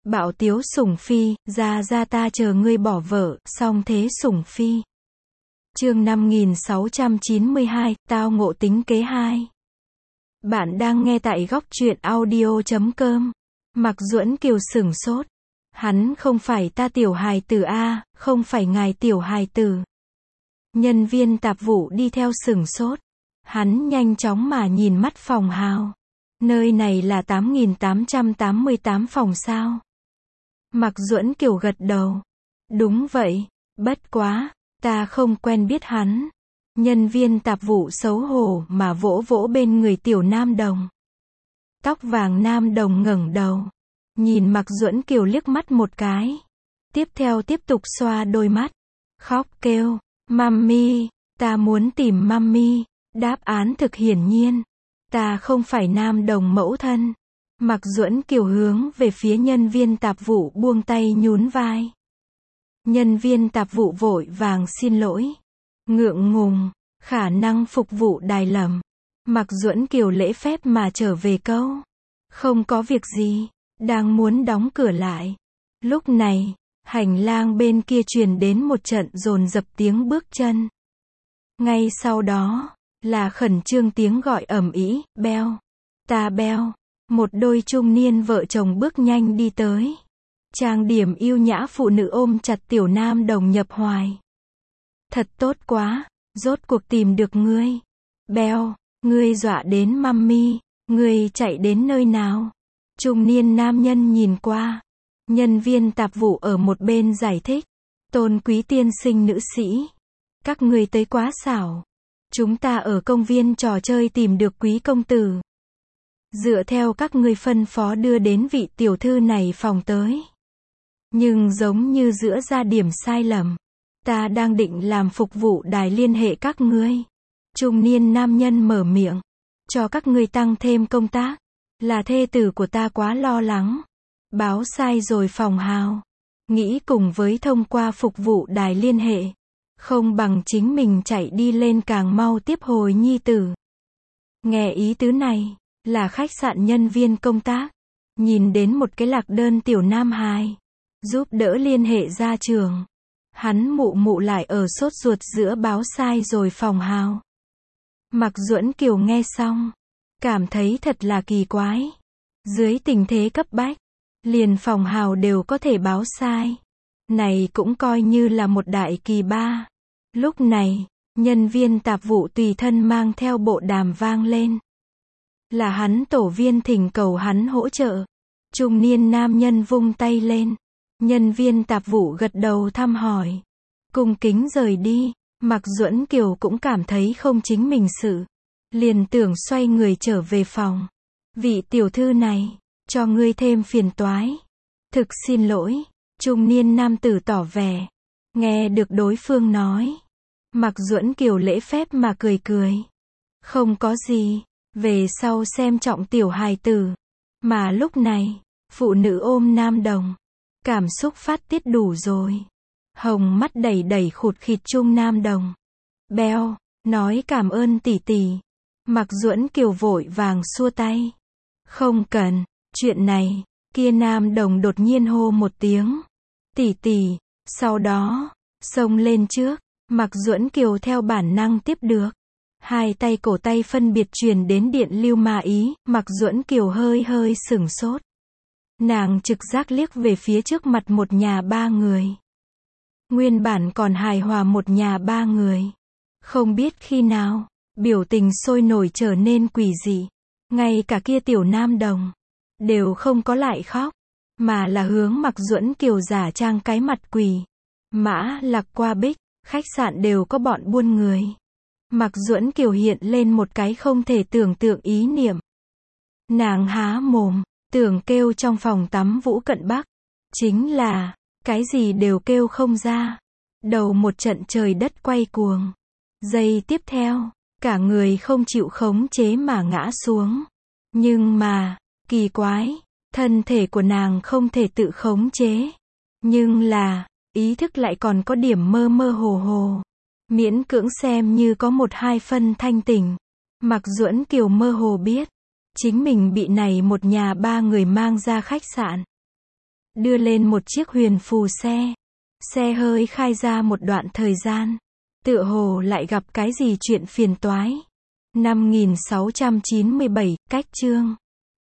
Bạo tiếu sủng phi, ra ra ta chờ ngươi bỏ vợ, song thế sủng phi. Chương 5692, tao ngộ tính kế 2. Bạn đang nghe tại góc truyện audio.com. Mạc Duẫn Kiều sửng sốt. Hắn không phải ta tiểu hài tử a, không phải ngài tiểu hài tử. Nhân viên tạp vụ đi theo sửng sốt. Hắn nhanh chóng mà nhìn mắt phòng hào. Nơi này là 8.888 phòng sao? Mạc Duẫn Kiều gật đầu. Đúng vậy, bất quá, ta không quen biết hắn. Nhân viên tạp vụ xấu hổ mà vỗ vỗ bên người tiểu nam đồng. Tóc vàng nam đồng ngẩng đầu. Nhìn Mạc Duẫn Kiều liếc mắt một cái. Tiếp theo tiếp tục xoa đôi mắt. Khóc kêu, Mummy, ta muốn tìm Mummy. Đáp án thực hiển nhiên. Ta không phải nam đồng mẫu thân. Mạc Duẫn Kiều hướng về phía nhân viên tạp vụ buông tay nhún vai. Nhân viên tạp vụ vội vàng xin lỗi. Ngượng ngùng, khả năng phục vụ đài lầm. Mạc Duẫn Kiều lễ phép mà trở về câu. Không có việc gì, đang muốn đóng cửa lại. Lúc này, hành lang bên kia truyền đến một trận dồn dập tiếng bước chân. Ngay sau đó, là khẩn trương tiếng gọi ầm ĩ, Beo, ta Beo. Một đôi trung niên vợ chồng bước nhanh đi tới. Trang điểm yêu nhã phụ nữ ôm chặt tiểu nam đồng nhập hoài. Thật tốt quá, rốt cuộc tìm được ngươi. Beo, ngươi dọa đến Mummy, ngươi chạy đến nơi nào? Trung niên nam nhân nhìn qua. Nhân viên tạp vụ ở một bên giải thích. Tôn quý tiên sinh nữ sĩ. Các ngươi tới quá xảo. Chúng ta ở công viên trò chơi tìm được quý công tử. Dựa theo các ngươi phân phó đưa đến vị tiểu thư này phòng tới. Nhưng giống như giữa ra điểm sai lầm. Ta đang định làm phục vụ đài liên hệ các ngươi. Trung niên nam nhân mở miệng. Cho các ngươi tăng thêm công tác. Là thê tử của ta quá lo lắng. Báo sai rồi phòng hào. Nghĩ cùng với thông qua phục vụ đài liên hệ. Không bằng chính mình chạy đi lên càng mau tiếp hồi nhi tử. Nghe ý tứ này. Là khách sạn nhân viên công tác. Nhìn đến một cái lạc đơn tiểu nam hài. Giúp đỡ liên hệ ra trường. Hắn mụ lại ở sốt ruột giữa báo sai rồi phòng hào. Mạc Duẫn Kiều nghe xong. Cảm thấy thật là kỳ quái. Dưới tình thế cấp bách. Liền phòng hào đều có thể báo sai. Này cũng coi như là một đại kỳ ba. Lúc này, nhân viên tạp vụ tùy thân mang theo bộ đàm vang lên. Là hắn tổ viên thỉnh cầu hắn hỗ trợ. Trung niên nam nhân vung tay lên. Nhân viên tạp vụ gật đầu thăm hỏi. Cung kính rời đi. Mạc Duẫn Kiều cũng cảm thấy không chính mình sự. Liền tưởng xoay người trở về phòng. Vị tiểu thư này, cho ngươi thêm phiền toái. Thực xin lỗi. Trung niên nam tử tỏ vẻ. Nghe được đối phương nói. Mạc Duẫn Kiều lễ phép mà cười cười. Không có gì. Về sau xem trọng tiểu hài tử. Mà lúc này, phụ nữ ôm nam đồng. Cảm xúc phát tiết đủ rồi. Hồng mắt đẩy khụt khịt chung nam đồng. Beo, nói cảm ơn tỷ tỷ. Mạc Duẫn Kiều vội vàng xua tay. Không cần, chuyện này, kia nam đồng đột nhiên hô một tiếng. Tỷ tỷ, sau đó, xông lên trước. Mạc Duẫn Kiều theo bản năng tiếp được. Hai tay cổ tay phân biệt truyền đến điện lưu ma ý, Mạc Duẫn Kiều hơi sửng sốt. Nàng trực giác liếc về phía trước mặt một nhà ba người. Nguyên bản còn hài hòa một nhà ba người. Không biết khi nào, biểu tình sôi nổi trở nên quỷ dị. Ngay cả kia tiểu nam đồng, đều không có lại khóc, mà là hướng Mạc Duẫn Kiều giả trang cái mặt quỷ. Mã Lạc qua Bích, khách sạn đều có bọn buôn người. Mạc Duẫn Kiều hiện lên một cái không thể tưởng tượng ý niệm. Nàng há mồm, tưởng kêu trong phòng tắm Vũ Cận Bắc. Chính là, cái gì đều kêu không ra. Đầu một trận trời đất quay cuồng. Giây tiếp theo, cả người không chịu khống chế mà ngã xuống. Nhưng mà, kỳ quái, thân thể của nàng không thể tự khống chế. Nhưng là, ý thức lại còn có điểm mơ mơ hồ hồ. Miễn cưỡng xem như có một hai phân thanh tỉnh. Mạc Duẫn Kiều mơ hồ biết. Chính mình bị này một nhà ba người mang ra khách sạn. đưa lên một chiếc huyền phù xe. Xe hơi khai ra một đoạn thời gian. Tựa hồ lại gặp cái gì chuyện phiền toái. 5697, cách chương.